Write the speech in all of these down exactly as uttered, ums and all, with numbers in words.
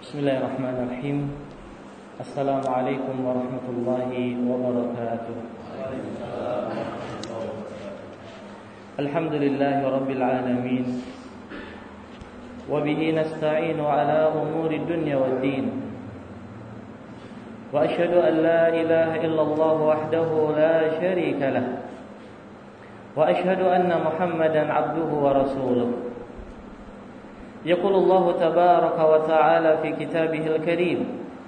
Bismillahirrahmanirrahim. Assalamualaikum warahmatullahi wabarakatuh. Alhamdulillahi rabbil alamin. Wa bihi nasta'inu ala umuri dunya waddin. Wa asyhadu an la ilaha illallah wahdahu la syarika lah. Wa asyhadu anna Muhammadan abduhu wa rasuluh. يقول الله تبارك وتعالى في كتابه الكريم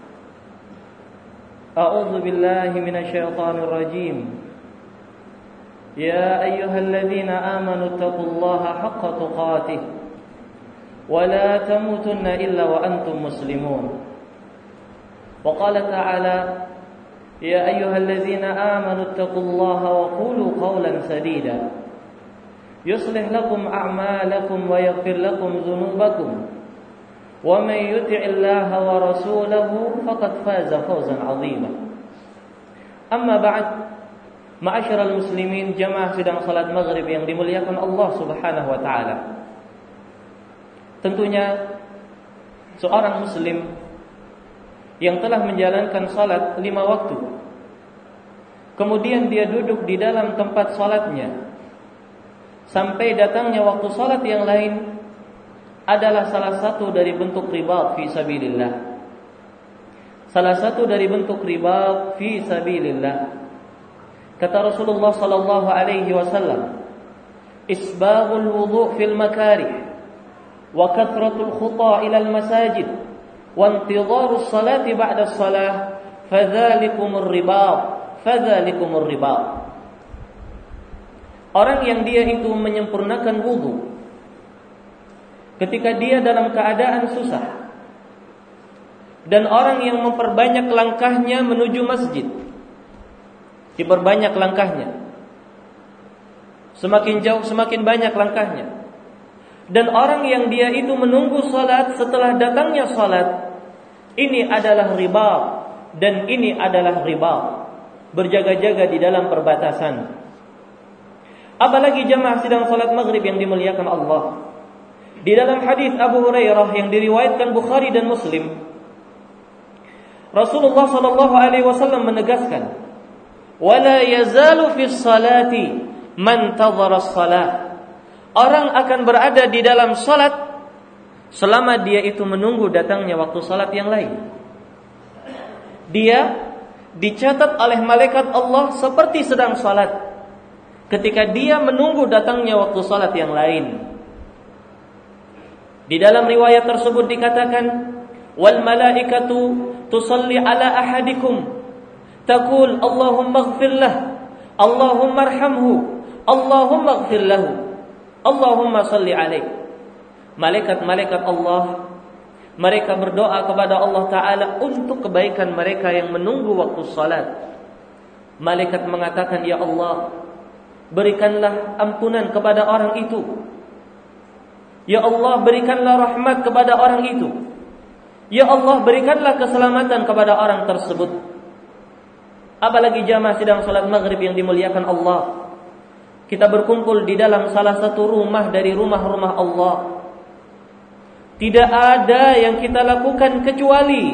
أعوذ بالله من الشيطان الرجيم يا أيها الذين آمنوا اتقوا الله حق تقاته ولا تموتن إلا وأنتم مسلمون وقال تعالى يا أيها الذين آمنوا اتقوا الله وقولوا قولا سديدا يصلح لكم أعمالكم ويغفر لكم ذنوبكم ومن يطع الله ورسوله فقد فاز فوزا عظيما أما بعد معاشر المسلمين jamaah sidang salat maghrib yang dimuliakan Allah Subhanahu wa taala. Tentunya seorang muslim yang telah menjalankan salat lima waktu, kemudian dia duduk di dalam tempat salatnya sampai datangnya waktu salat yang lain adalah salah satu dari bentuk ribat fi sabilillah. Salah satu dari bentuk ribat fi sabilillah. Kata Rasulullah sallallahu alaihi wasallam, isbaghul wudu' fil makarih wa kathratul khuta ila al masajid wa intidharus salati ba'da as-salah fadzalikumur ribat fadzalikumur ribat. Orang yang dia itu menyempurnakan wudu ketika dia dalam keadaan susah, dan orang yang memperbanyak langkahnya menuju masjid, diperbanyak langkahnya, semakin jauh semakin banyak langkahnya, dan orang yang dia itu menunggu salat setelah datangnya salat, ini adalah riba, dan ini adalah riba, berjaga-jaga di dalam perbatasan. Apalagi jamaah sidang salat maghrib yang dimuliakan Allah. Di dalam hadis Abu Hurairah yang diriwayatkan Bukhari dan Muslim, Rasulullah sallallahu alaihi wasallam menegaskan, "Wala yazalu fis salati man tadhara as-salah." Orang akan berada di dalam salat selama dia itu menunggu datangnya waktu salat yang lain. Dia dicatat oleh malaikat Allah seperti sedang salat ketika dia menunggu datangnya waktu salat yang lain. Di dalam riwayat tersebut dikatakan, wal malaikatu tusalli ala ahadikum taqul Allahumma ighfir lah, Allahumma arhamhu, Allahumma ighfir lahu, Allahumma salli alaih. Malaikat-malaikat Allah, mereka berdoa kepada Allah Ta'ala untuk kebaikan mereka yang menunggu waktu salat. Malaikat mengatakan, ya Allah, berikanlah ampunan kepada orang itu. Ya Allah, berikanlah rahmat kepada orang itu. Ya Allah, berikanlah keselamatan kepada orang tersebut. Apalagi jamaah sidang salat maghrib yang dimuliakan Allah, kita berkumpul di dalam salah satu rumah dari rumah-rumah Allah. Tidak ada yang kita lakukan kecuali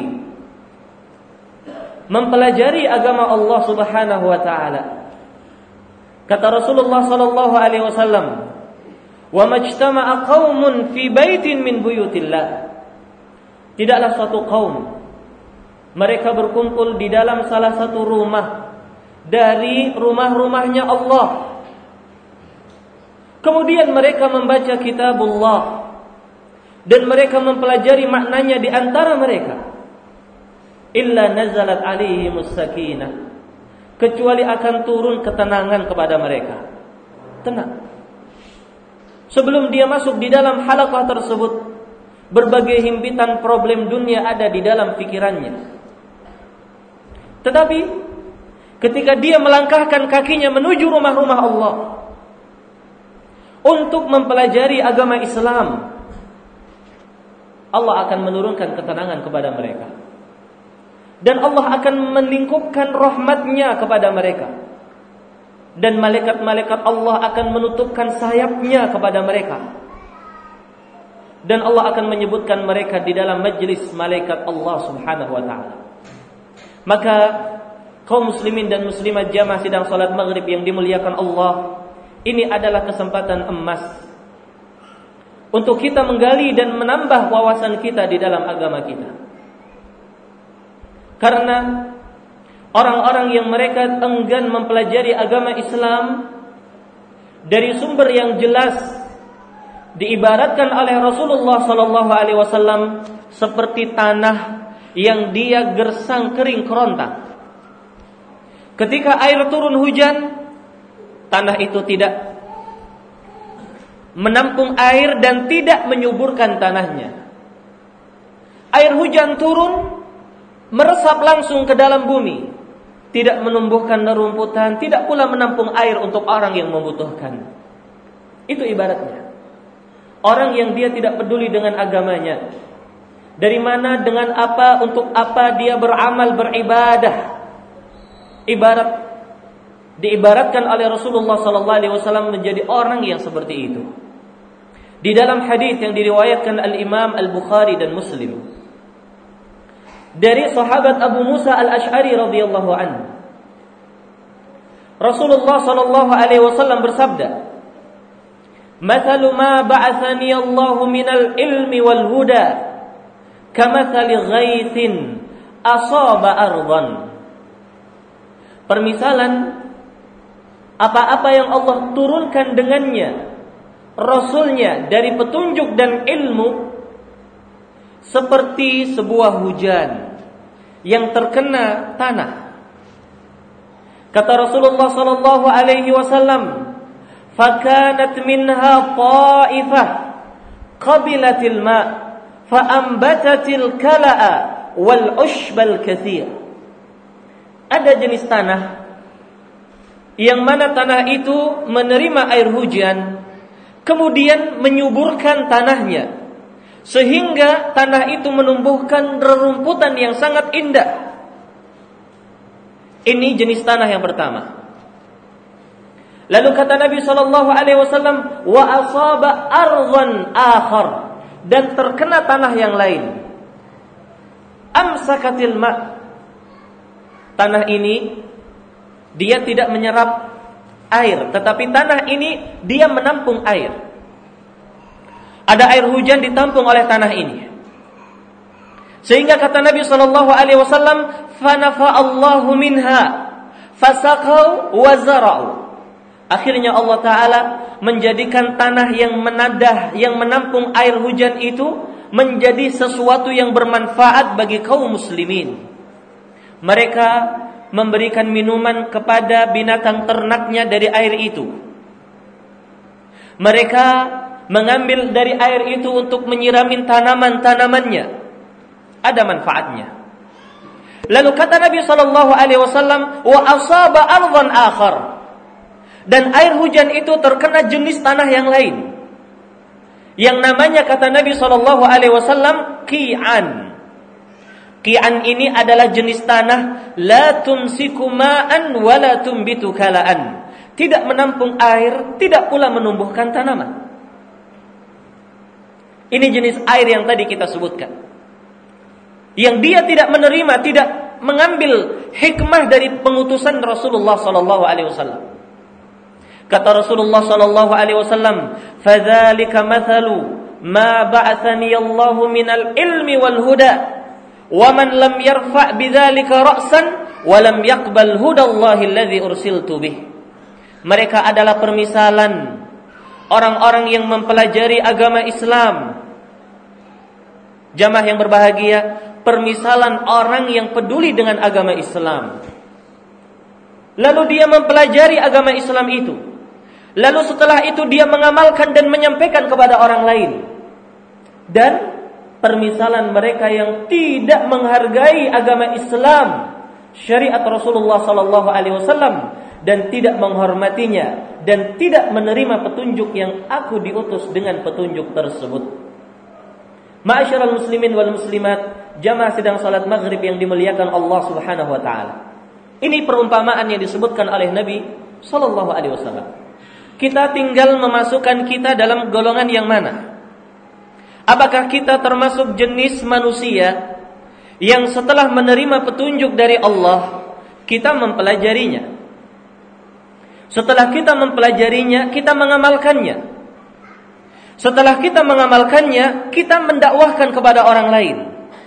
mempelajari agama Allah Subhanahu wa taala. Kata Rasulullah sallallahu alaihi wasallam, "Wa majtama'a qaumun fi baitin min buyutillah." Tidaklah suatu kaum mereka berkumpul di dalam salah satu rumah dari rumah-rumahnya Allah. Kemudian mereka membaca kitabullah dan mereka mempelajari maknanya di antara mereka. Illa nazalat alaihimus sakinah, kecuali akan turun ketenangan kepada mereka. Tenang. Sebelum dia masuk di dalam halaqah tersebut, berbagai himpitan problem dunia ada di dalam pikirannya. Tetapi ketika dia melangkahkan kakinya menuju rumah-rumah Allah untuk mempelajari agama Islam, Allah akan menurunkan ketenangan kepada mereka. Dan Allah akan melingkupkan rahmatnya kepada mereka. Dan malaikat-malaikat Allah akan menutupkan sayapnya kepada mereka. dan Allah akan menyebutkan mereka di dalam majlis malaikat Allah Subhanahu wa taala. Maka kaum muslimin dan muslimat jamaah sidang salat maghrib yang dimuliakan Allah, ini adalah kesempatan emas untuk kita menggali dan menambah wawasan kita di dalam agama kita. Karena orang-orang yang mereka enggan mempelajari agama Islam dari sumber yang jelas diibaratkan oleh Rasulullah sallallahu alaihi wasallam seperti tanah yang dia gersang kering kerontang. Ketika air turun hujan, tanah itu tidak menampung air dan tidak menyuburkan tanahnya. Air hujan turun, meresap langsung ke dalam bumi, tidak menumbuhkan rerumputan, tidak pula menampung air untuk orang yang membutuhkan. Itu ibaratnya orang yang dia tidak peduli dengan agamanya. Dari mana, dengan apa, untuk apa dia beramal, beribadah. Ibarat diibaratkan oleh Rasulullah sallallahu alaihi wasallam menjadi orang yang seperti itu. Di dalam hadis yang diriwayatkan Al-Imam Al-Bukhari dan Muslim dari sahabat Abu Musa Al-Asy'ari radhiyallahu anhu, Rasulullah sallallahu alaihi wasallam bersabda, "Mathalu ma ba'athani Allah minal ilmi wal huda kamathali ghaithin asaba ardan." Permisalan apa-apa yang Allah turunkan dengannya Rasulnya dari petunjuk dan ilmu seperti sebuah hujan yang terkena tanah. Kata Rasulullah sallallahu alaihi wasallam, "Fakanat minha ta'ifah qabilatil ma' fa'ambatatil kala'a wal ushbal katsir." Ada jenis tanah yang mana tanah itu menerima air hujan, kemudian menyuburkan tanahnya, sehingga tanah itu menumbuhkan rerumputan yang sangat indah. Ini jenis tanah yang pertama. Lalu kata Nabi sallallahu alaihi wasallam, wa asaba ardhan akhar, dan terkena tanah yang lain. Amsakatil ma', tanah ini dia tidak menyerap air, tetapi tanah ini dia menampung air. Ada air hujan ditampung oleh tanah ini, sehingga kata Nabi sallallahu alaihi wasallam, "Fanafa Allahu minha fasaqau wa zara'u." Akhirnya Allah Ta'ala menjadikan tanah yang menadah, yang menampung air hujan itu menjadi sesuatu yang bermanfaat bagi kaum muslimin. Mereka memberikan minuman kepada binatang ternaknya dari air itu. Mereka mengambil dari air itu untuk menyiramin tanaman-tanamannya. Ada manfaatnya. Lalu kata Nabi sallallahu alaihi wasallam, wa asaba ardhan akhar, dan air hujan itu terkena jenis tanah yang lain, yang namanya kata Nabi sallallahu alaihi wasallam qi'an. Qi'an ini adalah jenis tanah la tumsiku ma'an wa la tumbitu kala'an, tidak menampung air, tidak pula menumbuhkan tanaman. Ini jenis air yang tadi kita sebutkan, yang dia tidak menerima, tidak mengambil hikmah dari pengutusan Rasulullah sallallahu alaihi wasallam. Kata Rasulullah sallallahu alaihi wasallam, "Fadzalika mathalu ma ba'athani Allahu minal ilmi wal huda, wa man lam yarfa' bidzalika ra'san wa lam yaqbal hudallahi alladzi ursiltu bih." Mereka adalah permisalan orang-orang yang mempelajari agama Islam. Jamaah yang berbahagia, permisalan orang yang peduli dengan agama Islam. Lalu dia mempelajari agama Islam itu. Lalu setelah itu dia mengamalkan dan menyampaikan kepada orang lain. Dan permisalan mereka yang tidak menghargai agama Islam, syariat Rasulullah sallallahu alaihi wasallam, dan tidak menghormatinya dan tidak menerima petunjuk yang aku diutus dengan petunjuk tersebut. Ma'asyiral muslimin wal muslimat, jamaah sidang salat maghrib yang dimuliakan Allah Subhanahu wa taala. Ini perumpamaan yang disebutkan oleh Nabi sallallahu alaihi wasallam. Kita tinggal memasukkan kita dalam golongan yang mana. Apakah kita termasuk jenis manusia yang setelah menerima petunjuk dari Allah, kita mempelajarinya? Setelah kita mempelajarinya, kita mengamalkannya. Setelah kita mengamalkannya, kita mendakwahkan kepada orang lain.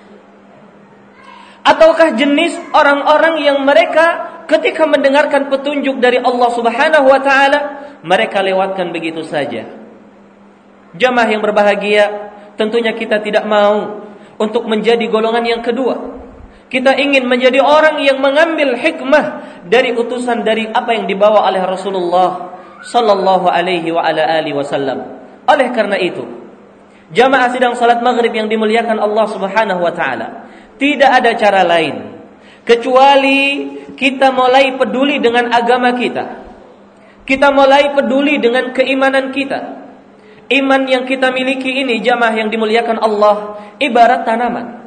Ataukah jenis orang-orang yang mereka ketika mendengarkan petunjuk dari Allah Subhanahu wa taala, mereka lewatkan begitu saja? Jamaah yang berbahagia, tentunya kita tidak mau untuk menjadi golongan yang kedua. Kita ingin menjadi orang yang mengambil hikmah dari utusan dari apa yang dibawa oleh Rasulullah sallallahu alaihi wa ala alihi wasallam. Oleh karena itu, jamaah sidang salat maghrib yang dimuliakan Allah Subhanahu wa taala, tidak ada cara lain kecuali kita mulai peduli dengan agama kita. Kita mulai peduli dengan keimanan kita. Iman yang kita miliki ini, jamaah yang dimuliakan Allah, ibarat tanaman.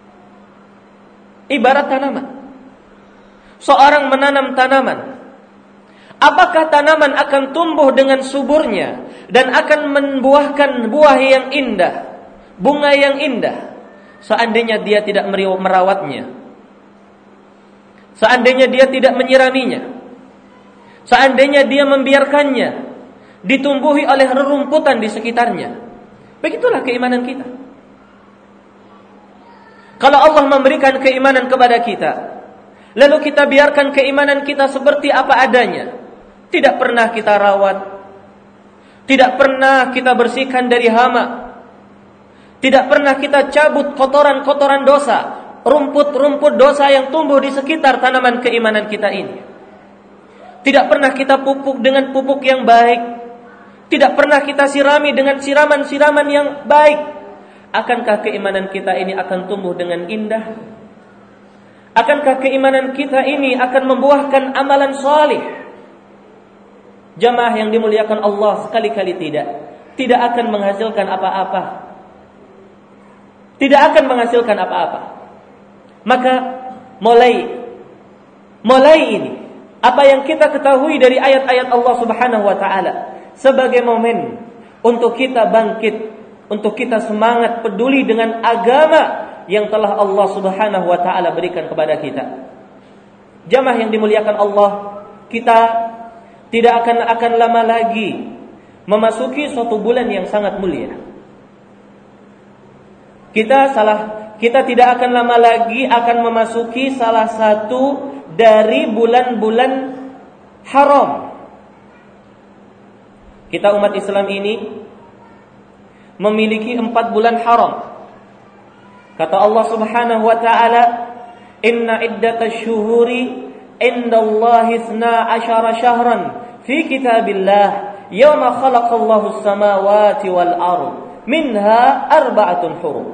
Ibarat tanaman. Seorang menanam tanaman. Apakah tanaman akan tumbuh dengan suburnya dan akan membuahkan buah yang indah, bunga yang indah, seandainya dia tidak merawatnya? Seandainya dia tidak menyiraminya? Seandainya dia membiarkannya ditumbuhi oleh rerumputan di sekitarnya? Begitulah keimanan kita. Kalau Allah memberikan keimanan kepada kita, lalu kita biarkan keimanan kita seperti apa adanya, tidak pernah kita rawat, tidak pernah kita bersihkan dari hama, tidak pernah kita cabut kotoran-kotoran dosa, rumput-rumput dosa yang tumbuh di sekitar tanaman keimanan kita ini, tidak pernah kita pupuk dengan pupuk yang baik, tidak pernah kita sirami dengan siraman-siraman yang baik, akankah keimanan kita ini akan tumbuh dengan indah? Akankah keimanan kita ini akan membuahkan amalan salih? Jamaah yang dimuliakan Allah, sekali-kali tidak. Tidak akan menghasilkan apa-apa. Tidak akan menghasilkan apa-apa. Maka mulai mulai ini, apa yang kita ketahui dari ayat-ayat Allah Subhanahu wa taala sebagai momen untuk kita bangkit, untuk kita semangat peduli dengan agama yang telah Allah Subhanahu wa taala berikan kepada kita. Jamaah yang dimuliakan Allah, kita tidak akan akan lama lagi memasuki suatu bulan yang sangat mulia. Kita salah kita tidak akan lama lagi akan memasuki salah satu dari bulan-bulan haram. Kita umat Islam ini memiliki empat bulan haram. Kata Allah Subhanahu wa taala, "Inna iddatash syuhuri indallahi isna asyara syahran fi kitabillah yawma khalaqallahu as-samawati wal ardh minha arba'atun hurum."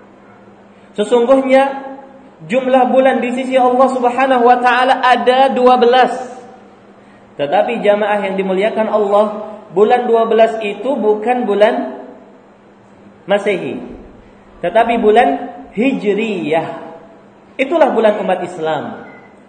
Sesungguhnya jumlah bulan di sisi Allah Subhanahu wa taala ada dua belas. Tetapi jamaah yang dimuliakan Allah, bulan dua belas itu bukan bulan Masehi, tetapi bulan Hijriyah. Itulah bulan umat Islam.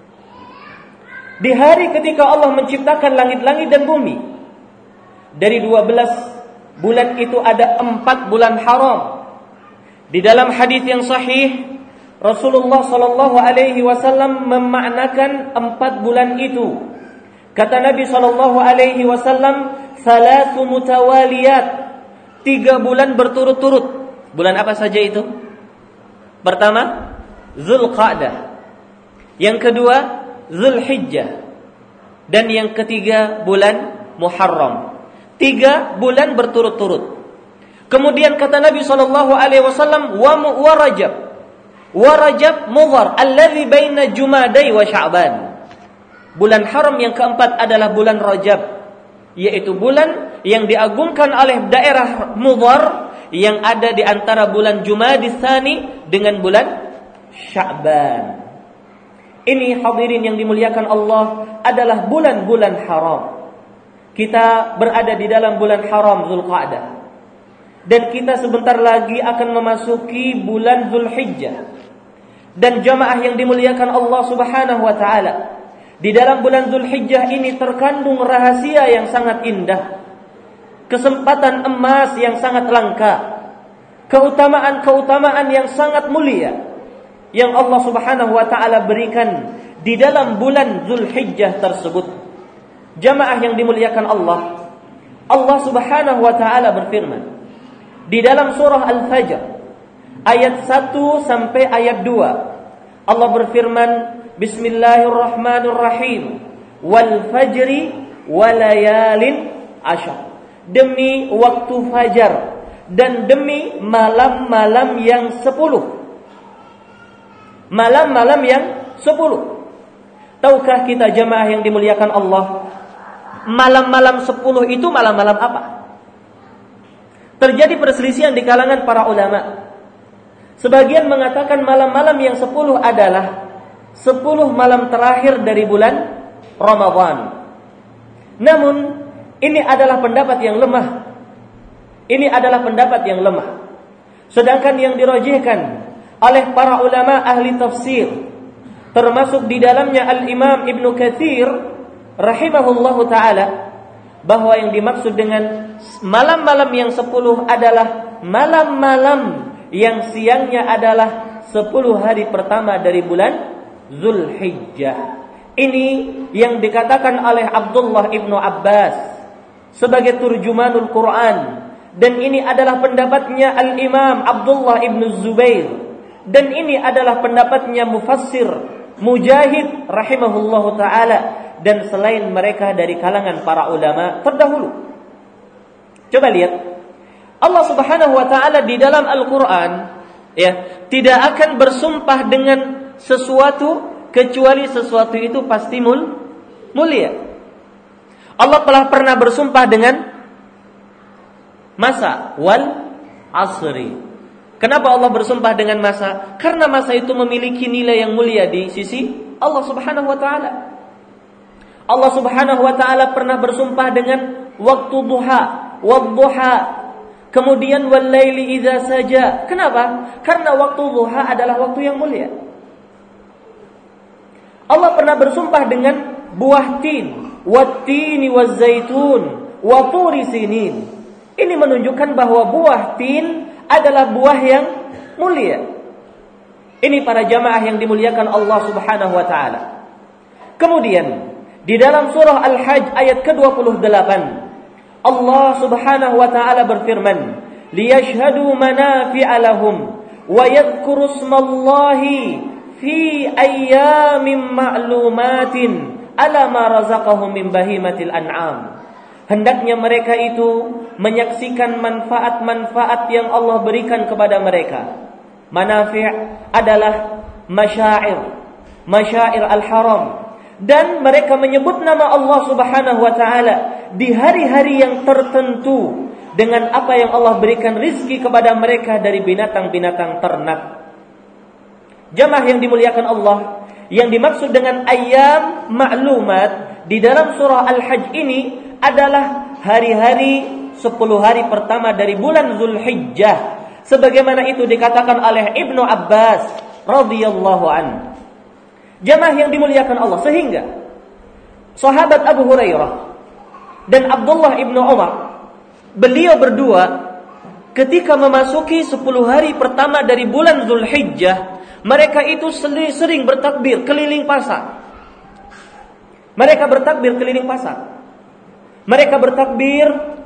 Di hari ketika Allah menciptakan langit-langit dan bumi, dari dua belas bulan itu ada empat bulan haram. Di dalam hadis yang sahih, Rasulullah sallallahu alaihi wasallam memaknakan empat bulan itu. Kata Nabi sallallahu alaihi wasallam, "Thalathu mutawaliyat." Tiga bulan berturut-turut. Bulan apa saja itu? Pertama, Zulqa'dah. Yang kedua, Zulhijjah. Dan yang ketiga, bulan Muharram. Tiga bulan berturut-turut. Kemudian kata Nabi sallallahu alaihi wasallam, wa Rajab. Wa Rajab Mudhar alladhi baina Jumadai wa Sya'ban. Bulan haram yang keempat adalah bulan Rajab, yaitu bulan yang diagungkan oleh daerah Mudhar yang ada di antara bulan Jumadis Tsani dengan bulan Sya'ban. Ini hadirin yang dimuliakan Allah adalah bulan-bulan haram. Kita berada di dalam bulan haram Zulqa'dah. Dan kita sebentar lagi akan memasuki bulan Zulhijjah. Dan jamaah yang dimuliakan Allah Subhanahu wa taala, di dalam bulan Zulhijjah ini terkandung rahasia yang sangat indah, kesempatan emas yang sangat langka. keutamaan-keutamaan yang sangat mulia yang Allah Subhanahu wa taala berikan di dalam bulan Zulhijjah tersebut. Jamaah yang dimuliakan Allah, Allah Subhanahu wa taala berfirman di dalam surah Al-Fajr ayat satu sampai ayat dua. Allah berfirman, Bismillahirrahmanirrahim, wal fajri walayalin asyar. Demi waktu fajar dan demi malam-malam yang sepuluh. Malam-malam yang sepuluh. Tahukah kita jemaah yang dimuliakan Allah, malam-malam sepuluh itu malam-malam apa? Terjadi perselisihan di kalangan para ulama. Sebagian mengatakan malam-malam yang sepuluh adalah sepuluh malam terakhir dari bulan Ramadan. Namun ini adalah pendapat yang lemah. Ini adalah pendapat yang lemah. Sedangkan yang dirajihkan oleh para ulama ahli tafsir, termasuk di dalamnya Al-Imam Ibnu Katsir rahimahullahu taala, bahwa yang dimaksud dengan malam-malam yang sepuluh adalah malam-malam yang siangnya adalah sepuluh hari pertama dari bulan Zulhijjah. Ini yang dikatakan oleh Abdullah Ibnu Abbas sebagai turjumanul Quran, dan ini adalah pendapatnya Al-Imam Abdullah Ibnu Zubair, dan ini adalah pendapatnya mufassir Mujahid rahimahullahu taala, dan selain mereka dari kalangan para ulama terdahulu. Coba lihat, Allah Subhanahu wa taala di dalam Al-Qur'an ya, tidak akan bersumpah dengan sesuatu kecuali sesuatu itu pasti mul, mulia. Allah telah pernah bersumpah dengan masa, wal asri. Kenapa Allah bersumpah dengan masa? Karena masa itu memiliki nilai yang mulia di sisi Allah Subhanahu wa taala. Allah Subhanahu wa taala pernah bersumpah dengan waktu duha, wadduha, kemudian wal laili idza saja. Kenapa? Karena waktu duha adalah waktu yang mulia. Allah pernah bersumpah dengan buah tin, wat-tini waz-zaitun, wa turi sinin. Ini menunjukkan bahwa buah tin adalah buah yang mulia. Ini para jamaah yang dimuliakan Allah Subhanahu wa taala. Kemudian di dalam surah Al-Hajj ayat ke dua puluh delapan, Allah Subhanahu wa taala berfirman, liyashhadu manafi'a lahum wa yadhkuru ismallahi fi ayyamin ma'lumatin ala ma razaqahum min bahimatil an'am. Hendaknya mereka itu menyaksikan manfaat-manfaat yang Allah berikan kepada mereka. Manafi' adalah masyair, masyair al-haram. Dan mereka menyebut nama Allah Subhanahu wa taala di hari-hari yang tertentu dengan apa yang Allah berikan rizki kepada mereka dari binatang-binatang ternak. Jamaah yang dimuliakan Allah, yang dimaksud dengan ayyam ma'lumat di dalam surah Al-Hajj ini adalah hari-hari sepuluh hari pertama dari bulan Zulhijjah, sebagaimana itu dikatakan oleh Ibnu Abbas radhiyallahu anhu. Jamaah yang dimuliakan Allah, sehingga sahabat Abu Hurairah dan Abdullah Ibnu Umar, beliau berdua ketika memasuki sepuluh hari pertama dari bulan Zulhijjah, mereka itu sering bertakbir keliling pasar. Mereka bertakbir keliling pasar. Mereka bertakbir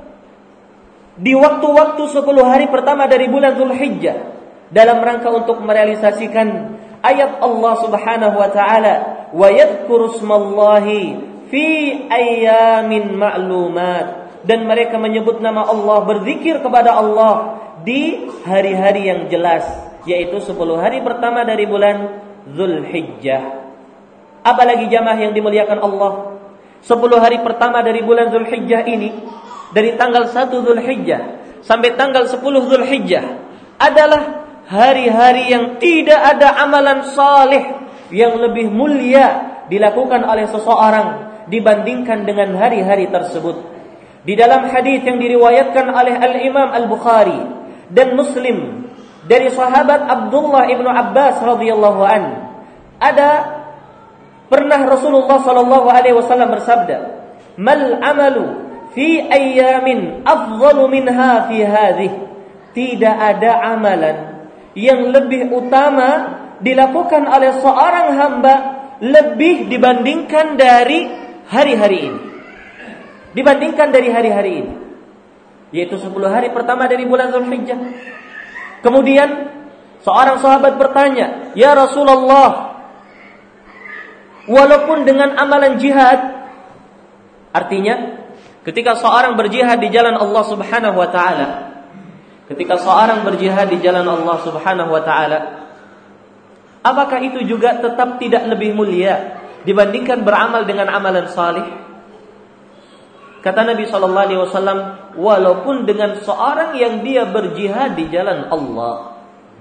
di waktu-waktu sepuluh hari pertama dari bulan Zulhijjah dalam rangka untuk merealisasikan ayat Allah Subhanahu wa taala, wa yadhkuru ismallahi fi ayyamin ma'lumat, dan mereka menyebut nama Allah, berzikir kepada Allah di hari-hari yang jelas, yaitu sepuluh hari pertama dari bulan Zulhijjah. Apalagi jamaah yang dimuliakan Allah, sepuluh hari pertama dari bulan Zulhijjah ini, dari tanggal satu Zulhijjah sampai tanggal sepuluh Zulhijjah, adalah hari-hari yang tidak ada amalan saleh yang lebih mulia dilakukan oleh seseorang dibandingkan dengan hari-hari tersebut. Di dalam hadis yang diriwayatkan oleh Al-Imam Al-Bukhari dan Muslim dari sahabat Abdullah Ibnu Abbas radhiyallahu an, ada pernah Rasulullah sallallahu alaihi wasallam bersabda, "Mal amalu fi ayyamin afdalu minha fi hadhihi." tidak ada amalan yang lebih utama dilakukan oleh seorang hamba lebih dibandingkan dari hari-hari ini. Dibandingkan dari hari-hari ini, yaitu sepuluh hari pertama dari bulan Dzulhijjah. Kemudian seorang sahabat bertanya, "Ya Rasulullah, walaupun dengan amalan jihad," artinya ketika seorang berjihad di jalan Allah Subhanahu wa taala, ketika seorang berjihad di jalan Allah Subhanahu wa taala, apakah itu juga tetap tidak lebih mulia dibandingkan beramal dengan amalan salih? Kata Nabi sallallahu alaihi wasallam, walaupun dengan seorang yang dia berjihad di jalan Allah.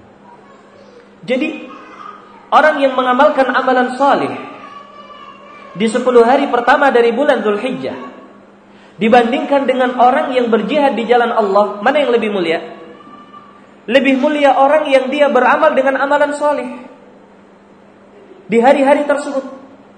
Jadi, orang yang mengamalkan amalan salih di sepuluh hari pertama dari bulan Dzulhijjah dibandingkan dengan orang yang berjihad di jalan Allah, mana yang lebih mulia? Lebih mulia orang yang dia beramal dengan amalan salih di hari-hari tersebut.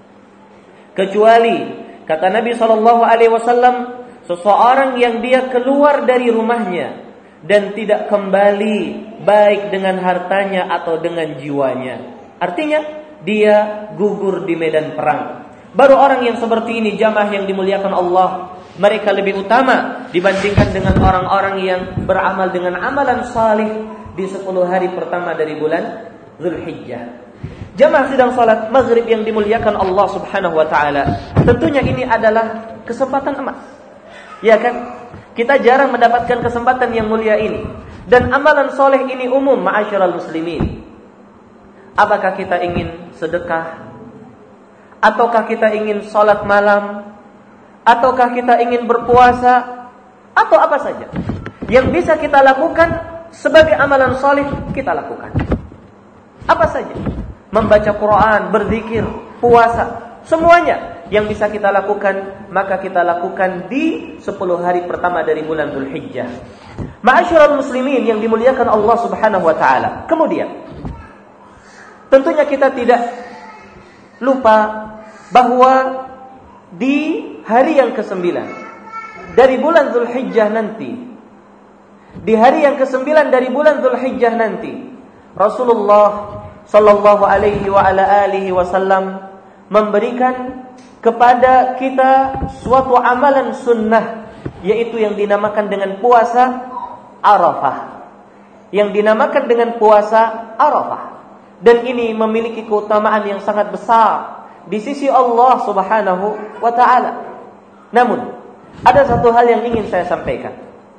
Kecuali kata Nabi sallallahu alaihi wasallam, seseorang yang dia keluar dari rumahnya dan tidak kembali baik dengan hartanya atau dengan jiwanya. Artinya dia gugur di medan perang. Baru orang yang seperti ini, jamaah yang dimuliakan Allah, mereka lebih utama dibandingkan dengan orang-orang yang beramal dengan amalan salih di sepuluh hari pertama dari bulan Dzulhijjah. Jamaah sedang salat maghrib yang dimuliakan Allah Subhanahu wa taala. Tentunya ini adalah kesempatan emas. Ya kan? Kita jarang mendapatkan kesempatan yang mulia ini. Dan amalan soleh ini umum, ma'asyiral muslimin. Apakah kita ingin sedekah? Ataukah kita ingin salat malam? Ataukah kita ingin berpuasa? Atau apa saja yang bisa kita lakukan sebagai amalan soleh, kita lakukan. Apa saja? Membaca Quran, berzikir, puasa, semuanya yang bisa kita lakukan, maka kita lakukan di sepuluh hari pertama dari bulan Dzulhijjah. Ma'asyiral muslimin yang dimuliakan Allah Subhanahu wa taala. Kemudian, tentunya kita tidak lupa bahwa di hari yang kesembilan dari bulan Dzulhijjah nanti, di hari yang kesembilan dari bulan Dzulhijjah nanti, Rasulullah sallallahu alaihi wa ala alihi wasallam memberikan kepada kita suatu amalan sunnah, yaitu yang dinamakan dengan puasa Arafah. Yang dinamakan dengan puasa Arafah. Dan ini memiliki keutamaan yang sangat besar di sisi Allah Subhanahu wa taala. Namun, ada satu hal yang ingin saya sampaikan.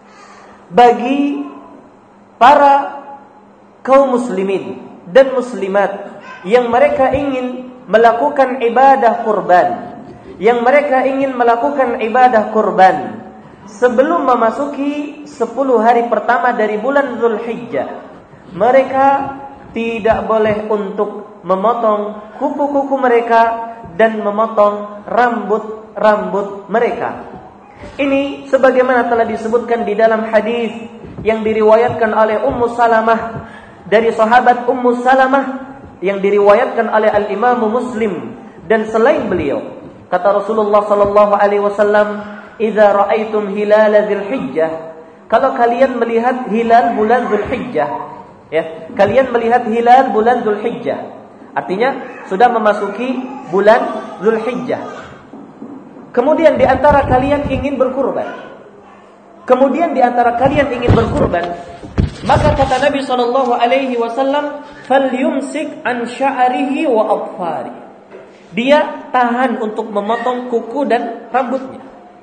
Bagi para kaum muslimin dan muslimat yang mereka ingin melakukan ibadah kurban, yang mereka ingin melakukan ibadah kurban sebelum memasuki sepuluh hari pertama dari bulan Dzulhijjah, mereka tidak boleh untuk memotong kuku-kuku mereka dan memotong rambut-rambut mereka. Ini sebagaimana telah disebutkan di dalam hadis yang diriwayatkan oleh Ummu Salamah dari sahabat Ummu Salamah, yang diriwayatkan oleh Al-Imam Muslim dan selain beliau, kata Rasulullah sallallahu alaihi wasallam, "Idza ra'aitum hilal Dzulhijjah," kalau kalian melihat hilal bulan Dzulhijjah, ya, kalian melihat hilal bulan Dzulhijjah, artinya sudah memasuki bulan Dzulhijjah. Kemudian di antara kalian ingin berkurban. Kemudian di antara kalian ingin berkurban, maka kata Nabi sallallahu alaihi wasallam, "Falyumsik an sya'rihi wa adfari." Dia tahan untuk memotong kuku dan rambutnya.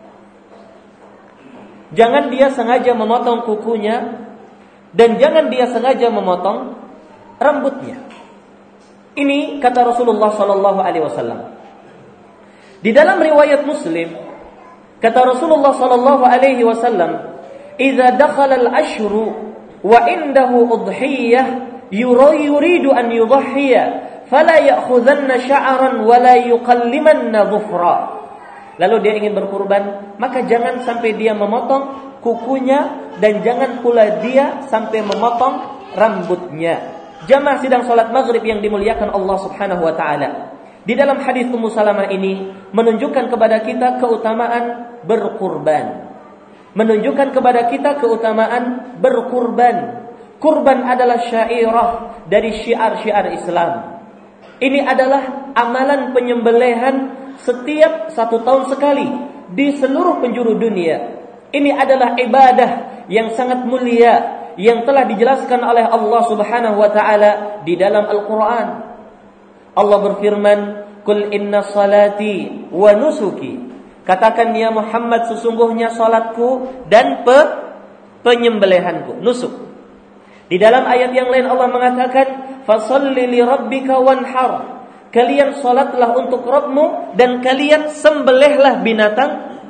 Jangan dia sengaja memotong kukunya dan jangan dia sengaja memotong rambutnya. Ini kata Rasulullah sallallahu alaihi wasallam. Di dalam riwayat Muslim, kata Rasulullah sallallahu alaihi wasallam, "Idza dakhala al-ashru wa indahu udhiyah yuridu an yudhhiya fala ya'khudhanna sya'ran wa la yuqallimanna dhufra." Lalu dia ingin berkurban, maka jangan sampai dia memotong kukunya dan jangan pula dia sampai memotong rambutnya. Jamaah sidang salat maghrib yang dimuliakan Allah Subhanahu wa taala. Di dalam hadis Ummu Salamah ini menunjukkan kepada kita keutamaan berkurban. menunjukkan kepada kita keutamaan berkurban. Kurban adalah syairah dari syiar-syiar Islam. Ini adalah amalan penyembelihan setiap satu tahun sekali di seluruh penjuru dunia. Ini adalah ibadah yang sangat mulia yang telah dijelaskan oleh Allah Subhanahu wa taala di dalam Al-Qur'an. Allah berfirman, "Qul inna salati wa nusuki." Katakan ya Muhammad, sesungguhnya salatku dan pe penyembelihanku, nusuk. Di dalam ayat yang lain Allah mengatakan, "Fasholli li rabbika wanhar." Kalian salatlah untuk Rabbmu dan kalian sembelihlah binatang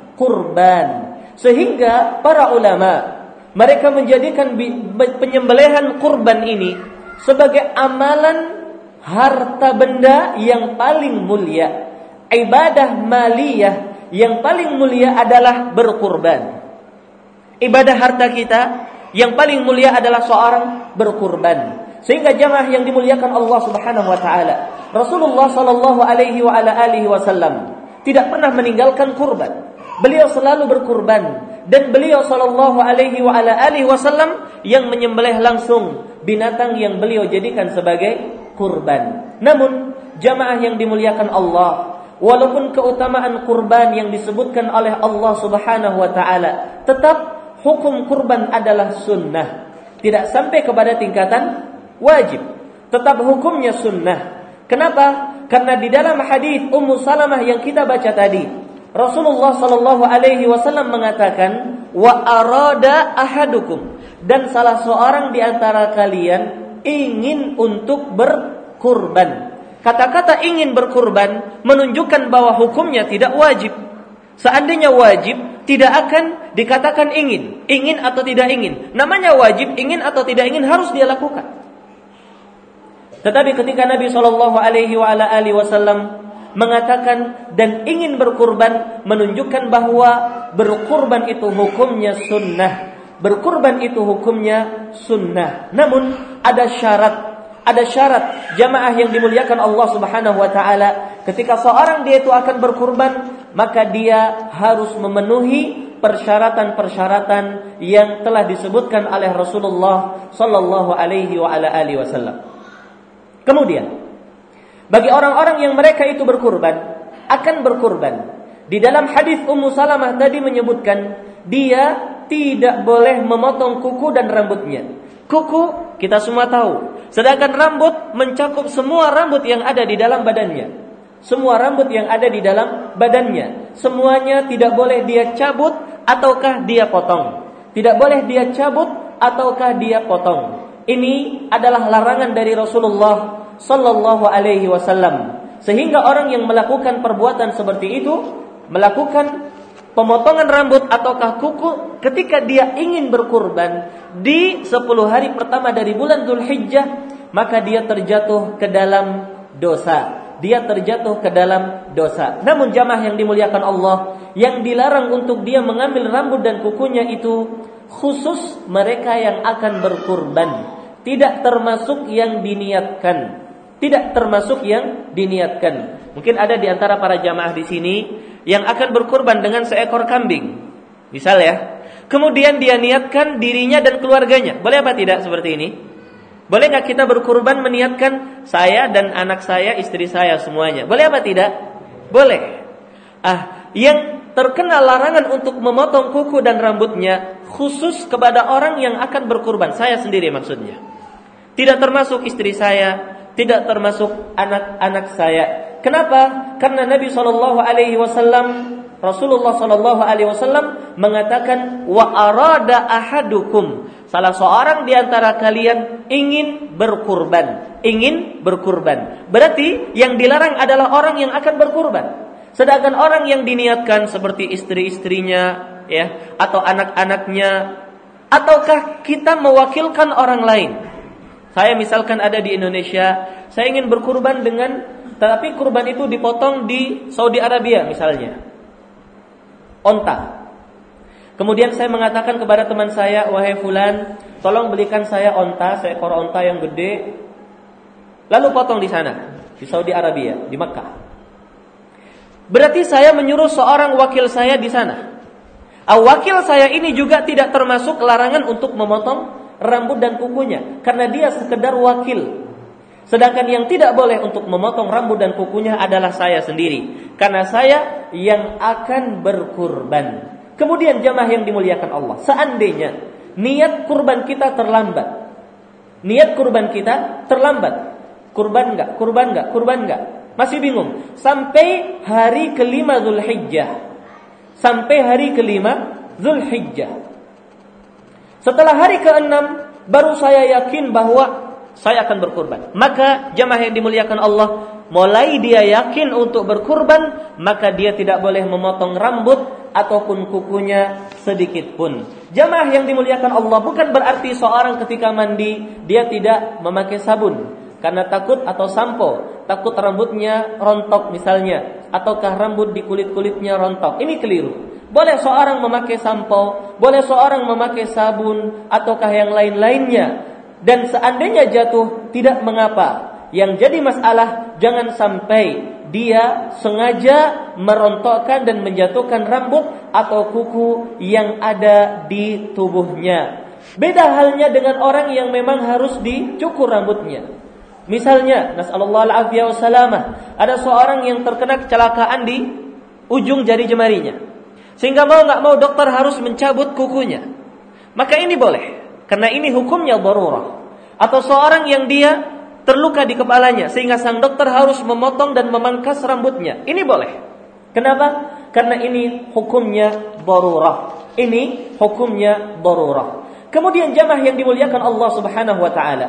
kurban. Sehingga para ulama mereka menjadikan penyembelihan kurban ini sebagai amalan harta benda yang paling mulia. Ibadah maliyah yang paling mulia adalah berkurban. Ibadah harta kita yang paling mulia adalah seorang berkurban. Sehingga jamaah yang dimuliakan Allah Subhanahu wa taala, Rasulullah sallallahu alaihi wa ala alihi wasallam tidak pernah meninggalkan kurban. Beliau selalu berkurban dan beliau sallallahu alaihi wa ala alihi wasallam yang menyembelih langsung binatang yang beliau jadikan sebagai kurban. Namun jamaah yang dimuliakan Allah, walaupun keutamaan kurban yang disebutkan oleh Allah Subhanahu wa taala, tetap hukum kurban adalah sunnah, tidak sampai kepada tingkatan wajib. Tetap hukumnya sunnah. Kenapa? Karena di dalam hadis Ummu Salamah yang kita baca tadi, Rasulullah sallallahu alaihi wasallam mengatakan, "Wa arada ahadukum," dan salah seorang di antara kalian ingin untuk berkurban. Kata-kata ingin berkurban menunjukkan bahwa hukumnya tidak wajib. Seandainya wajib, tidak akan dikatakan ingin. Ingin atau tidak ingin. Namanya wajib, ingin atau tidak ingin harus dia lakukan. Tetapi ketika Nabi shallallahu alaihi wasallam mengatakan dan ingin berkurban, menunjukkan bahwa berkurban itu hukumnya sunnah. Berkurban itu hukumnya sunnah. Namun ada syarat. Ada syarat jamaah yang dimuliakan Allah Subhanahu wa taala. Ketika seorang dia itu akan berkurban, maka dia harus memenuhi persyaratan-persyaratan yang telah disebutkan oleh Rasulullah sallallahu alaihi wa ala alihi wasallam. Kemudian, bagi orang-orang yang mereka itu berkurban, akan berkurban. Di dalam hadis Ummu Salamah tadi menyebutkan, dia tidak boleh memotong kuku dan rambutnya. Kuku kita semua tahu. Sedangkan rambut mencakup semua rambut yang ada di dalam badannya. Semua rambut yang ada di dalam badannya. Semuanya tidak boleh dia cabut ataukah dia potong. Tidak boleh dia cabut ataukah dia potong. Ini adalah larangan dari Rasulullah sallallahu alaihi wasallam. Sehingga orang yang melakukan perbuatan seperti itu, melakukan pemotongan rambut ataukah kuku ketika dia ingin berkurban di sepuluh hari pertama dari bulan Dzulhijjah, maka dia terjatuh ke dalam dosa. Dia terjatuh ke dalam dosa. Namun jamaah yang dimuliakan Allah, yang dilarang untuk dia mengambil rambut dan kukunya itu khusus mereka yang akan berkurban, tidak termasuk yang diniatkan. Tidak termasuk yang diniatkan. Mungkin ada di antara para jamaah di sini yang akan berkurban dengan seekor kambing, misal ya. Kemudian dia niatkan dirinya dan keluarganya. Boleh apa tidak seperti ini? Boleh nggak kita berkurban meniatkan saya dan anak saya, istri saya semuanya? Boleh apa tidak? Boleh. Ah, yang terkena larangan untuk memotong kuku dan rambutnya khusus kepada orang yang akan berkurban. Saya sendiri maksudnya. Tidak termasuk istri saya, tidak termasuk anak-anak saya. Kenapa? Karena Nabi shallallahu alaihi wasallam, Rasulullah shallallahu alaihi wasallam mengatakan, wa arada ahadukum, salah seorang di antara kalian ingin berkurban, ingin berkurban. Berarti yang dilarang adalah orang yang akan berkurban. Sedangkan orang yang diniatkan seperti istri-istrinya, ya, atau anak-anaknya, ataukah kita mewakilkan orang lain. Saya misalkan ada di Indonesia, saya ingin berkurban dengan, tapi kurban itu dipotong di Saudi Arabia misalnya, onta. Kemudian saya mengatakan kepada teman saya, wahai fulan, tolong belikan saya onta, seekor onta yang gede, lalu potong di sana, di Saudi Arabia, di Makkah. Berarti saya menyuruh seorang wakil saya di sana. Wakil saya ini juga tidak termasuk larangan untuk memotong rambut dan kukunya, karena dia sekedar wakil. Sedangkan yang tidak boleh untuk memotong rambut dan kukunya adalah saya sendiri, karena saya yang akan berkurban. Kemudian jamaah yang dimuliakan Allah, seandainya niat kurban kita terlambat, niat kurban kita terlambat, kurban enggak, kurban enggak, kurban enggak, masih bingung, sampai hari kelima Zulhijjah, sampai hari kelima Zulhijjah. Setelah hari keenam, baru saya yakin bahwa saya akan berkurban. Maka jamaah yang dimuliakan Allah, mulai dia yakin untuk berkurban, maka dia tidak boleh memotong rambut ataupun kukunya sedikit pun. Jamaah yang dimuliakan Allah, bukan berarti seorang ketika mandi dia tidak memakai sabun karena takut atau sampo, takut rambutnya rontok misalnya, ataukah rambut di kulit-kulitnya rontok. Ini keliru. Boleh seorang memakai sampo, boleh seorang memakai sabun ataukah yang lain-lainnya. Dan seandainya jatuh tidak mengapa. Yang jadi masalah jangan sampai dia sengaja merontokkan dan menjatuhkan rambut atau kuku yang ada di tubuhnya. Beda halnya dengan orang yang memang harus dicukur rambutnya. Misalnya, nas'allallahu al-afiyah wassalamah, ada seorang yang terkena kecelakaan di ujung jari jemarinya, sehingga mau gak mau dokter harus mencabut kukunya. Maka ini boleh, karena ini hukumnya darurah. Atau seorang yang dia terluka di kepalanya, sehingga sang dokter harus memotong dan memangkas rambutnya. Ini boleh. Kenapa? Karena ini hukumnya darurah. Ini hukumnya darurah. Kemudian jamaah yang dimuliakan Allah Subhanahu wa taala,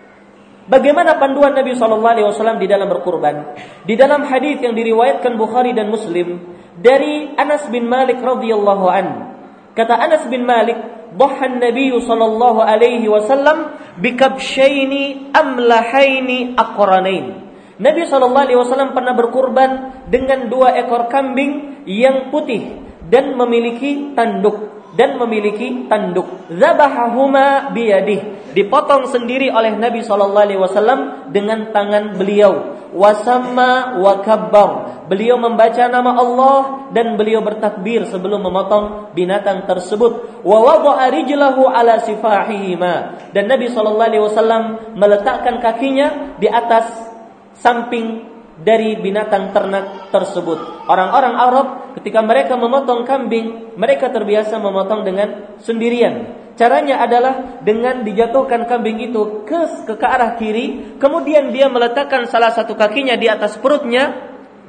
bagaimana panduan Nabi sallallahu alaihi wasallam di dalam berkurban? Di dalam hadis yang diriwayatkan Bukhari dan Muslim dari Anas bin Malik radhiyallahu anhu. Kata Anas bin Malik, "Dhahan Nabi sallallahu alaihi wasallam bikabshaini amlahaini aqranain." Nabi sallallahu alaihi wasallam pernah berkurban dengan dua ekor kambing yang putih dan memiliki tanduk. Dan memiliki tanduk. Zabahahuma biyadih. Dipotong sendiri oleh Nabi sallallahu alaihi wasallam dengan tangan beliau. Wasamma wa kabbar. Beliau membaca nama Allah dan beliau bertakbir sebelum memotong binatang tersebut. Wa wada'a rijlahu ala sifahihima. Dan Nabi sallallahu alaihi wasallam meletakkan kakinya di atas samping dari binatang ternak tersebut. Orang-orang Arab ketika mereka memotong kambing, mereka terbiasa memotong dengan sendirian. Caranya adalah dengan dijatuhkan kambing itu ke, ke ke arah kiri, kemudian dia meletakkan salah satu kakinya di atas perutnya,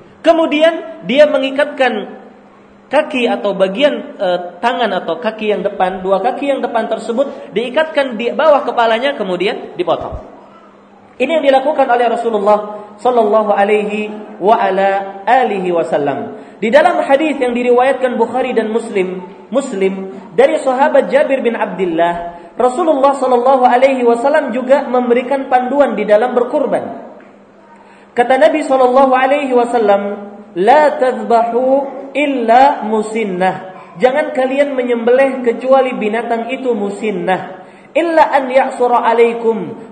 kemudian dia mengikatkan kaki atau bagian e, tangan atau kaki yang depan, dua kaki yang depan tersebut diikatkan di bawah kepalanya, kemudian dipotong. Ini yang dilakukan oleh Rasulullah sallallahu alaihi wa ala alihi wasallam. Di dalam hadis yang diriwayatkan Bukhari dan Muslim, Muslim dari sahabat Jabir bin Abdullah, Rasulullah sallallahu alaihi wasallam juga memberikan panduan di dalam berkurban. Kata Nabi sallallahu alaihi wasallam, "La tadhbahu illa musinnah." Jangan kalian menyembelih kecuali binatang itu musinnah. Illa an ya'sura alaikum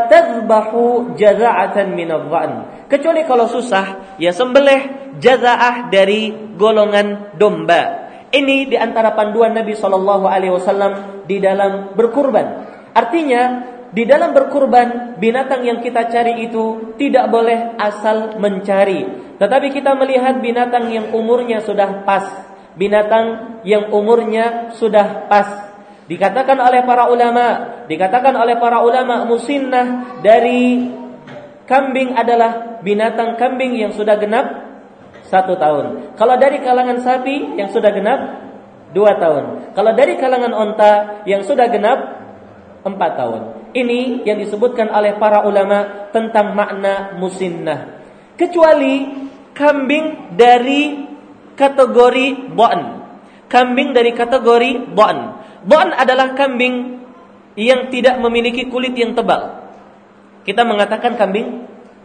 fatadhbahu jaza'atan min adh-dha'n. Kecuali kalau susah, ya sembelih jaza'ah dari golongan domba. Ini di antara panduan Nabi sallallahu alaihi wasallam di dalam berkurban. Artinya, di dalam berkurban, binatang yang kita cari itu tidak boleh asal mencari, tetapi kita melihat binatang yang umurnya sudah pas, binatang yang umurnya sudah pas. Dikatakan oleh para ulama, dikatakan oleh para ulama musinnah dari kambing adalah binatang kambing yang sudah genap satu tahun. Kalau dari kalangan sapi yang sudah genap dua tahun. Kalau dari kalangan onta yang sudah genap empat tahun. Ini yang disebutkan oleh para ulama tentang makna musinnah. Kecuali kambing dari kategori dha'n. Kambing dari kategori dha'n. Dha'n adalah kambing yang tidak memiliki kulit yang tebal. Kita mengatakan kambing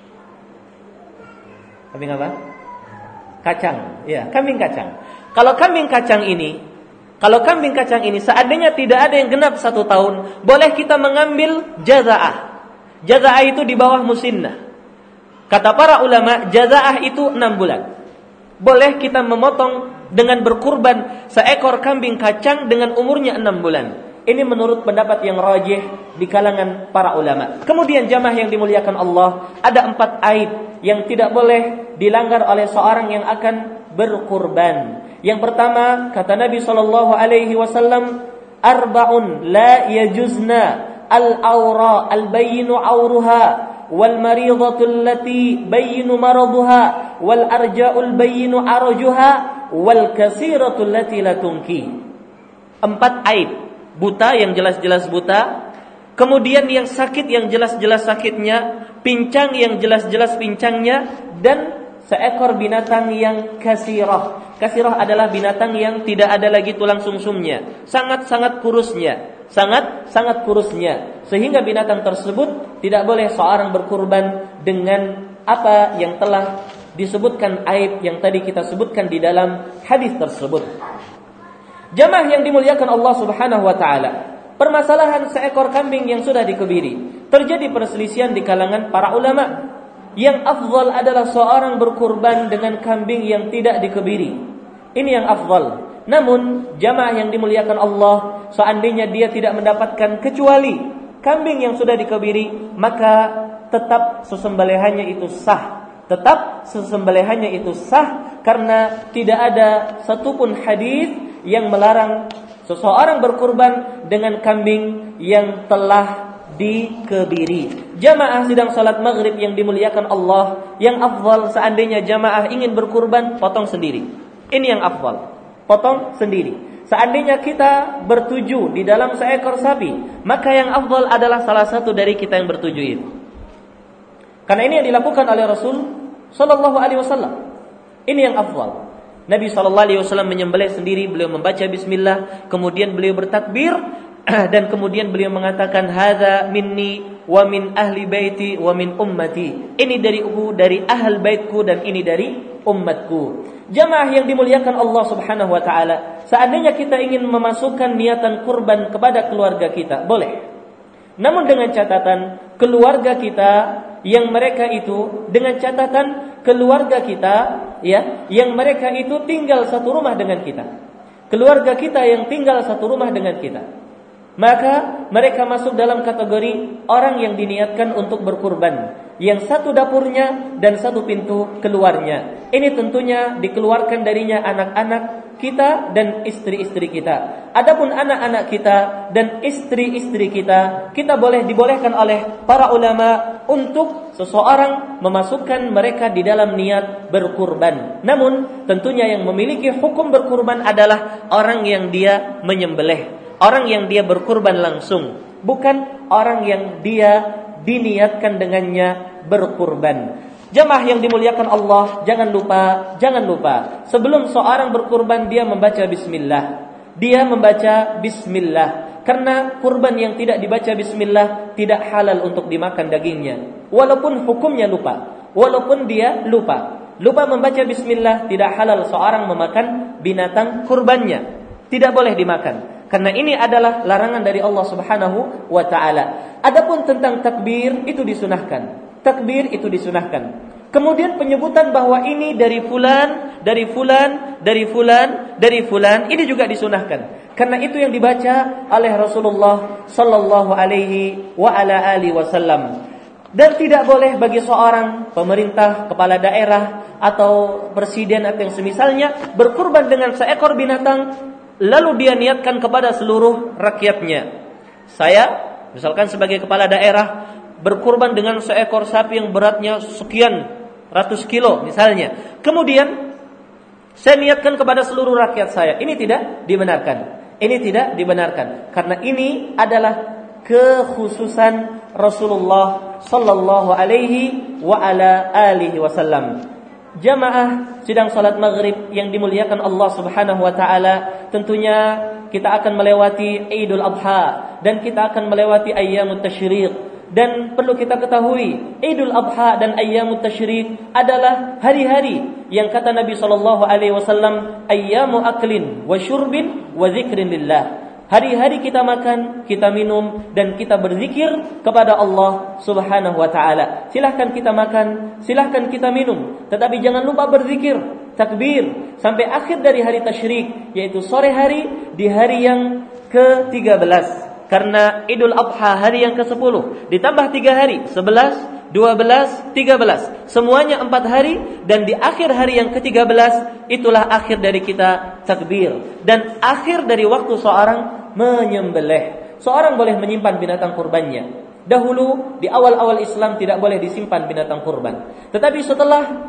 Kambing apa? Kacang. Ya, kambing kacang. Kalau kambing kacang ini, kalau kambing kacang ini seandainya tidak ada yang genap satu tahun, boleh kita mengambil jaza'ah. Jaza'ah itu di bawah musinnah. Kata para ulama, jaza'ah itu enam bulan. Boleh kita memotong dengan berkurban seekor kambing kacang dengan umurnya enam bulan. Ini menurut pendapat yang rajih di kalangan para ulama. Kemudian jamaah yang dimuliakan Allah, ada empat aib yang tidak boleh dilanggar oleh seorang yang akan berkurban. Yang pertama, kata Nabi sallallahu alaihi wasallam, arba'un la yajuzna al-awra al-bayyinu awruha wal maridatu allati bayyinu maraduha wal arja'ul bayyinu arjuha wal kasiratu allati la tunki. Empat aib. Buta yang jelas-jelas buta, kemudian yang sakit yang jelas-jelas sakitnya, pincang yang jelas-jelas pincangnya, dan seekor binatang yang kasirah. Kasirah adalah binatang yang tidak ada lagi tulang sumsumnya, sangat-sangat kurusnya, sangat-sangat kurusnya, sehingga binatang tersebut tidak boleh seorang berkurban dengan apa yang telah disebutkan aib yang tadi kita sebutkan di dalam hadis tersebut. Jamaah yang dimuliakan Allah Subhanahu wa taala, permasalahan seekor kambing yang sudah dikebiri, terjadi perselisihan di kalangan para ulama. Yang afdal adalah seorang berkurban dengan kambing yang tidak dikebiri. Ini yang afdal. Namun jamaah yang dimuliakan Allah, seandainya dia tidak mendapatkan kecuali kambing yang sudah dikebiri, maka tetap sesembelihannya itu sah. Tetap sesembelihannya itu sah karena tidak ada satupun hadis yang melarang seseorang berkurban dengan kambing yang telah dikebiri. Jamaah sedang salat maghrib yang dimuliakan Allah, yang afdal seandainya jamaah ingin berkurban, potong sendiri. Ini yang afdal, potong sendiri. Seandainya kita bertuju di dalam seekor sapi, maka yang afdal adalah salah satu dari kita yang bertuju itu. Karena ini yang dilakukan oleh Rasul sallallahu alaihi wasallam. Ini yang afdal. Nabi sallallahu alaihi wasallam menyembelih sendiri, beliau membaca bismillah, kemudian beliau bertakbir dan kemudian beliau mengatakan hadza minni wa min ahli baiti wa min ummati. Ini dariku, dari ahli baitku, dan ini dari umatku. Jamaah yang dimuliakan Allah Subhanahu wa taala, seandainya kita ingin memasukkan niatan kurban kepada keluarga kita, boleh. Namun dengan catatan keluarga kita yang mereka itu, dengan catatan keluarga kita ya, yang mereka itu tinggal satu rumah dengan kita. Keluarga kita yang tinggal satu rumah dengan kita, maka mereka masuk dalam kategori orang yang diniatkan untuk berkurban, yang satu dapurnya dan satu pintu keluarnya. Ini tentunya dikeluarkan darinya anak-anak kita dan istri-istri kita. Adapun anak-anak kita dan istri-istri kita, kita boleh dibolehkan oleh para ulama untuk seseorang memasukkan mereka di dalam niat berkurban. Namun tentunya yang memiliki hukum berkurban adalah orang yang dia menyembelih, orang yang dia berkurban langsung, bukan orang yang dia diniatkan dengannya berkurban. Jamaah yang dimuliakan Allah, jangan lupa, jangan lupa, sebelum seorang berkurban dia membaca bismillah. Dia membaca bismillah, karena kurban yang tidak dibaca bismillah tidak halal untuk dimakan dagingnya. Walaupun hukumnya lupa, walaupun dia lupa, lupa membaca bismillah, tidak halal seorang memakan binatang kurbannya. Tidak boleh dimakan, karena ini adalah larangan dari Allah Subhanahu wa taala. Adapun tentang takbir, itu disunahkan. Takbir itu disunahkan. Kemudian penyebutan bahwa ini dari fulan, dari fulan, dari fulan, dari fulan, ini juga disunahkan. Karena itu yang dibaca oleh Rasulullah sallallahu alaihi wa ala alihi wasallam. Dan tidak boleh bagi seorang pemerintah, kepala daerah atau presiden atau yang semisalnya berkurban dengan seekor binatang lalu dia niatkan kepada seluruh rakyatnya. Saya misalkan sebagai kepala daerah berkurban dengan seekor sapi yang beratnya sekian ratus kilo misalnya. Kemudian saya niatkan kepada seluruh rakyat saya. Ini tidak dibenarkan. Ini tidak dibenarkan. Karena ini adalah kekhususan Rasulullah sallallahu alaihi wa ala alihi wasallam. Jamaah sidang salat maghrib yang dimuliakan Allah Subhanahu wa taala, tentunya kita akan melewati Idul Adha dan kita akan melewati Ayyamut Tasyriq. Dan perlu kita ketahui, Idul Adha dan Ayyamut Tasyriq adalah hari-hari yang kata Nabi sallallahu alaihi wasallam, ayyamu aklin wa syurbin wa dzikrin lillah. Hari-hari kita makan, kita minum, dan kita berzikir kepada Allah Subhanahu wa taala. Silahkan kita makan, silahkan kita minum, tetapi jangan lupa berzikir. takbir sampai akhir dari hari tasyrik, yaitu sore hari di hari yang ke tiga belas. Karena Idul Adha hari yang ke sepuluh ditambah tiga hari, sebelas, dua belas, tiga belas, semuanya empat hari, dan di akhir hari yang ke tiga belas itulah akhir dari kita takbir dan akhir dari waktu seorang menyembelih. Seorang boleh menyimpan binatang kurbannya. Dahulu di awal-awal Islam tidak boleh disimpan binatang kurban. Tetapi setelah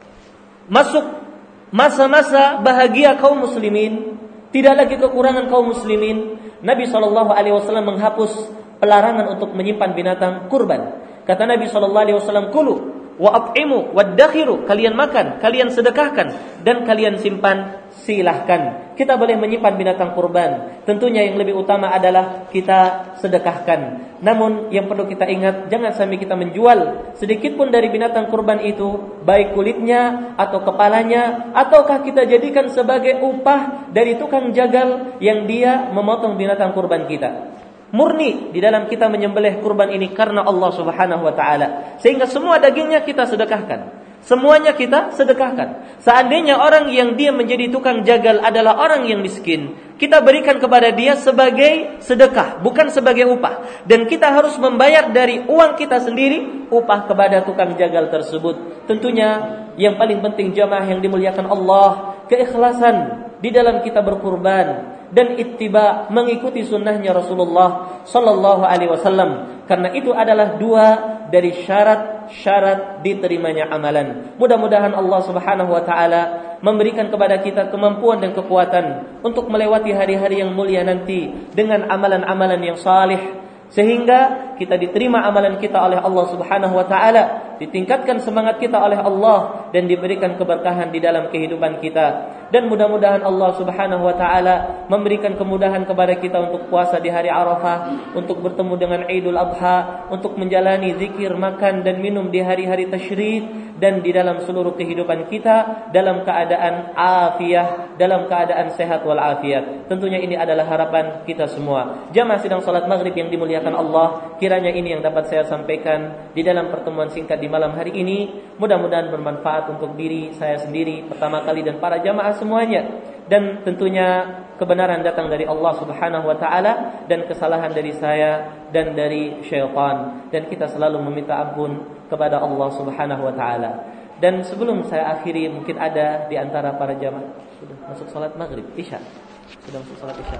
masuk masa-masa bahagia kaum muslimin, tidak lagi kekurangan kaum muslimin, Nabi shallallahu alaihi wasallam menghapus pelarangan untuk menyimpan binatang kurban. Kata Nabi shallallahu alaihi wasallam, "Kulu wa at'imu waddakhiru," kalian makan, kalian sedekahkan, dan kalian simpan, silahkan. Kita boleh menyimpan binatang kurban. Tentunya yang lebih utama adalah kita sedekahkan. Namun yang perlu kita ingat, jangan sampai kita menjual sedikit pun dari binatang kurban itu, baik kulitnya atau kepalanya, ataukah kita jadikan sebagai upah dari tukang jagal yang dia memotong binatang kurban kita. Murni di dalam kita menyembelih kurban ini karena Allah Subhanahu wa taala, sehingga semua dagingnya kita sedekahkan. Semuanya kita sedekahkan. Seandainya orang yang dia menjadi tukang jagal adalah orang yang miskin, kita berikan kepada dia sebagai sedekah, bukan sebagai upah. Dan kita harus membayar dari uang kita sendiri upah kepada tukang jagal tersebut. Tentunya yang paling penting jamaah yang dimuliakan Allah, keikhlasan di dalam kita berkurban dan ittiba, mengikuti sunnahnya Rasulullah sallallahu alaihi wasallam, karena itu adalah dua dari syarat-syarat diterimanya amalan. Mudah-mudahan Allah Subhanahu wa taala memberikan kepada kita kemampuan dan kekuatan untuk melewati hari-hari yang mulia nanti dengan amalan-amalan yang salih, sehingga kita diterima amalan kita oleh Allah Subhanahu wa taala, ditingkatkan semangat kita oleh Allah, dan diberikan keberkahan di dalam kehidupan kita. Dan mudah-mudahan Allah Subhanahu wa taala memberikan kemudahan kepada kita untuk puasa di hari Arafah, untuk bertemu dengan Idul Adha, untuk menjalani zikir, makan dan minum di hari-hari tasyrik, dan di dalam seluruh kehidupan kita dalam keadaan afiah, dalam keadaan sehat wal afiat. Tentunya ini adalah harapan kita semua. Jamaah sidang salat maghrib yang dimuliakan Allah, kiranya ini yang dapat saya sampaikan di dalam pertemuan singkat di malam hari ini. Mudah-mudahan bermanfaat untuk diri saya sendiri pertama kali dan para jamaah semuanya. Dan tentunya kebenaran datang dari Allah Subhanahu wa taala, dan kesalahan dari saya dan dari syaitan, dan kita selalu meminta ampun kepada Allah Subhanahu wa taala. Dan sebelum saya akhiri, mungkin ada di antara para jamaah sudah masuk salat maghrib, isya. Sudah masuk salat isya.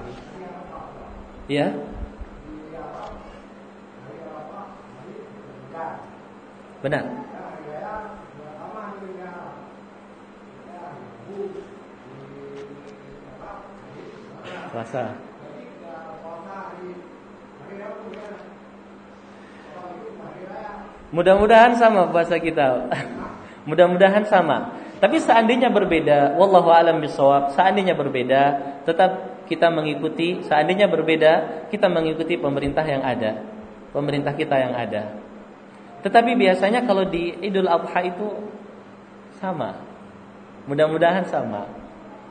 Ya? Benar. Puasa. Mudah-mudahan sama puasa kita. Mudah-mudahan sama. Tapi seandainya berbeda, wallahu a'lam bishawab, seandainya berbeda, tetap kita mengikuti, seandainya berbeda, kita mengikuti pemerintah yang ada. Pemerintah kita yang ada. Tetapi biasanya kalau di Idul Adha itu sama. Mudah-mudahan sama.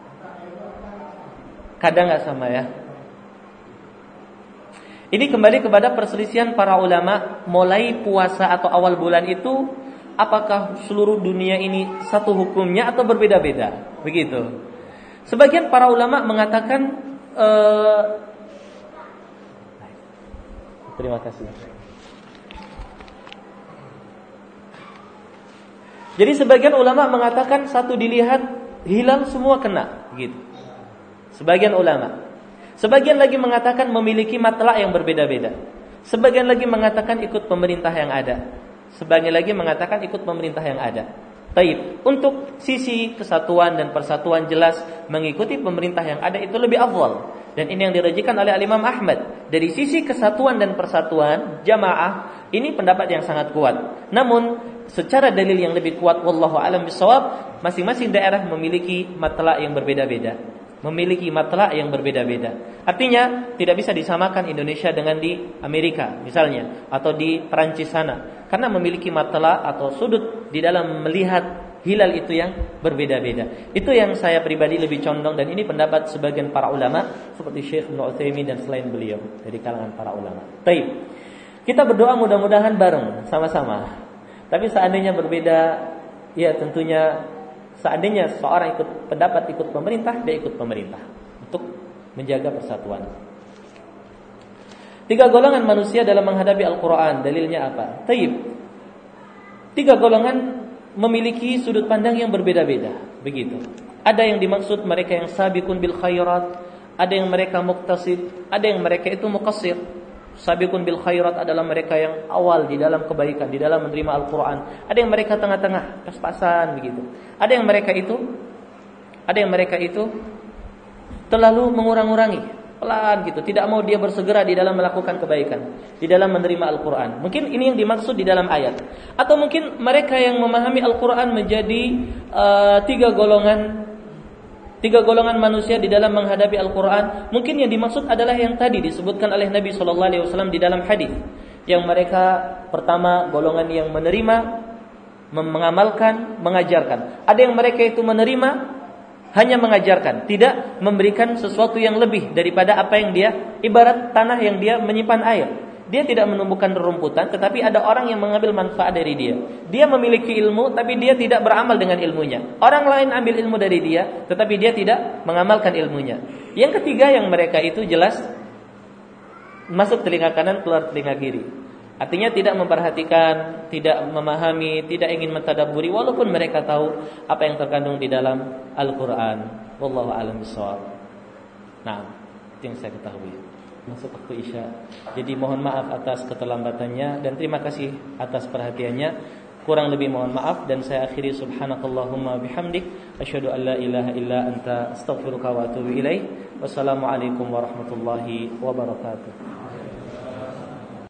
Kadang nggak sama ya. Ini kembali kepada perselisihan para ulama mulai puasa atau awal bulan itu, apakah seluruh dunia ini satu hukumnya atau berbeda-beda? Begitu. Sebagian para ulama mengatakan uh, terima kasih. Jadi sebagian ulama mengatakan satu dilihat hilal semua kena, gitu. Sebagian ulama. Sebagian lagi mengatakan memiliki matlak yang berbeda-beda. Sebagian lagi mengatakan ikut pemerintah yang ada. Sebagian lagi mengatakan ikut pemerintah yang ada. Taib. Untuk sisi kesatuan dan persatuan jelas mengikuti pemerintah yang ada itu lebih afdal. Dan ini yang dirajikan oleh Imam Ahmad. Dari sisi kesatuan dan persatuan jamaah, ini pendapat yang sangat kuat. Namun secara dalil yang lebih kuat, wallahu a'lam bishawab, masing-masing daerah memiliki matlak yang berbeda-beda. Memiliki matlak yang berbeda-beda. Artinya tidak bisa disamakan Indonesia dengan di Amerika misalnya, atau di Perancis sana, karena memiliki matlak atau sudut di dalam melihat hilal itu yang berbeda-beda. Itu yang saya pribadi lebih condong, dan ini pendapat sebagian para ulama seperti Syekh Ibnu Utsaimin dan selain beliau dari kalangan para ulama. Baik. Kita berdoa mudah-mudahan bareng sama-sama. Tapi seandainya berbeda, ya tentunya Seandainya seorang ikut pendapat ikut pemerintah, dia ikut pemerintah untuk menjaga persatuan. Tiga golongan manusia dalam menghadapi Al-Quran. Dalilnya apa? Taib. Tiga golongan memiliki sudut pandang yang berbeda-beda. Begitu. Ada yang dimaksud mereka yang sabiqun bil khairat, ada yang mereka muqtasid, ada yang mereka itu muqassir. Sabiqun bil khairat adalah mereka yang awal di dalam kebaikan, di dalam menerima Al-Quran. Ada yang mereka tengah-tengah, pas-pasan begitu. Ada yang mereka itu, ada yang mereka itu terlalu mengurang-urangi, pelan gitu, tidak mau dia bersegera di dalam melakukan kebaikan, di dalam menerima Al-Quran. Mungkin ini yang dimaksud di dalam ayat. Atau mungkin mereka yang memahami Al-Quran menjadi uh, tiga golongan, tiga golongan manusia di dalam menghadapi Al-Quran. Mungkin yang dimaksud adalah yang tadi disebutkan oleh Nabi shallallahu alaihi wasallam di dalam hadis, yang mereka pertama golongan yang menerima, mengamalkan, mengajarkan. Ada yang mereka itu menerima, hanya mengajarkan, tidak memberikan sesuatu yang lebih daripada apa yang dia, ibarat tanah yang dia menyimpan air. Dia tidak menumbuhkan rerumputan, tetapi ada orang yang mengambil manfaat dari dia. Dia memiliki ilmu, tapi dia tidak beramal dengan ilmunya. Orang lain ambil ilmu dari dia, tetapi dia tidak mengamalkan ilmunya. Yang ketiga yang mereka itu jelas masuk telinga kanan, keluar telinga kiri. Artinya tidak memperhatikan, tidak memahami, tidak ingin mentadabburi, walaupun mereka tahu apa yang terkandung di dalam Al-Quran. Wallahu a'lam bishawab. Nah, itu yang saya ketahui. Masuk waktu Isya. Jadi mohon maaf atas keterlambatannya dan terima kasih atas perhatiannya. Kurang lebih mohon maaf dan saya akhiri subhanakallahumma bihamdik asyhadu an la ilaha illa anta astaghfiruka wa atubu ilaik. Wassalamualaikum warahmatullahi wabarakatuh.